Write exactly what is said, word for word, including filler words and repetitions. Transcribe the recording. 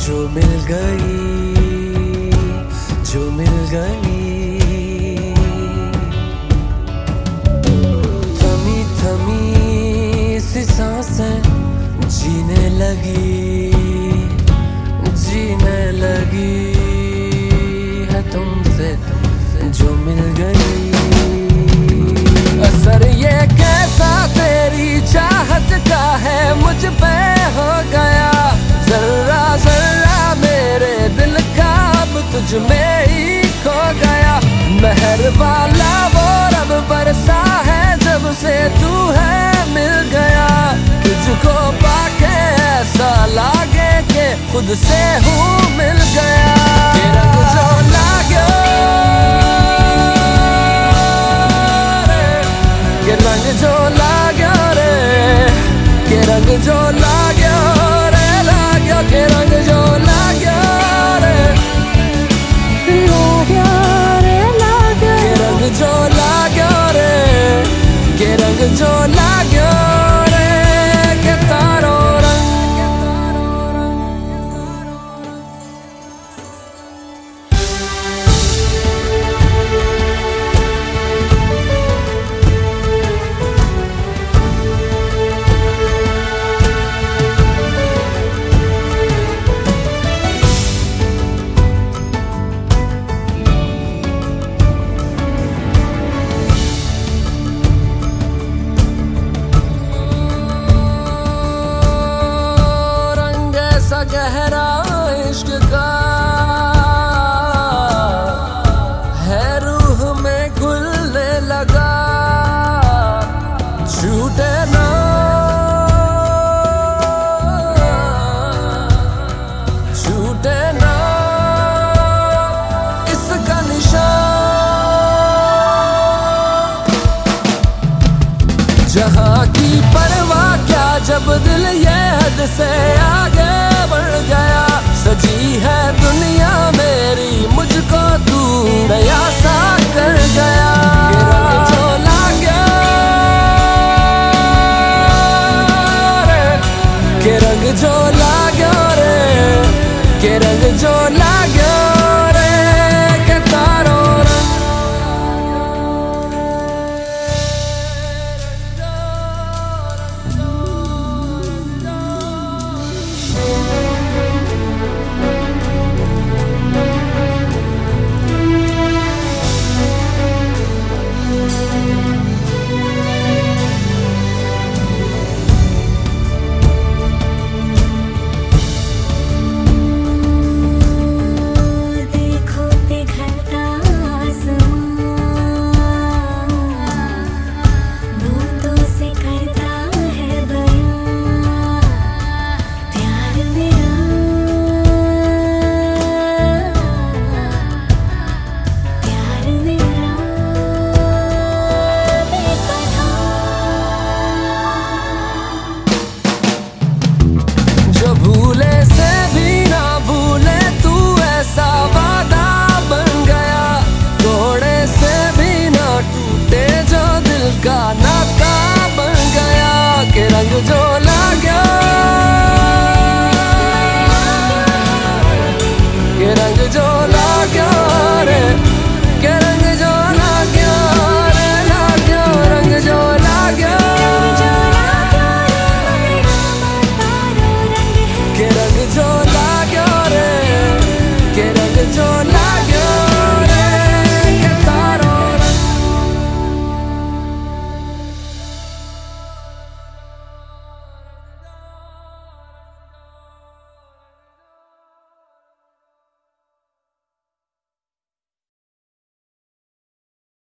जो मिल गई, जो मिल गई, थमी थमी सी सांसें जीने लगी, जीने लगी है तुमसे, जो मिल गई। असर ये कैसा तेरी चाहत का है मुझ पे हो गया, जर्रा जर्रा मेरे दिल का अब तुझ में ही खो गया। मेहर वाला वो रब बरसा है जब से तू है मिल गया, तुझको पाके ऐसा लागे के खुद से हूँ मिल गया। के रंग जो लाग्यो रे, के रंग जो लाग्यो रे, के रंग जो लाग्यो रे, लाग्यो के रंग जो लाग्यो रे, लाग्यो रे, लाग्यो के रंग जो लाग्यो रे, के रंग जो लाग्यो रे, के तारो गहरा इश्क का है रूह में घुलने लगा, छूटे ना छूटे ना इसका निशान, जहाँ की परवाह क्या जब दिल ये हद से आगे बढ़ गया। सजी है दुनिया मेरी मुझको तू नया सा कर गया।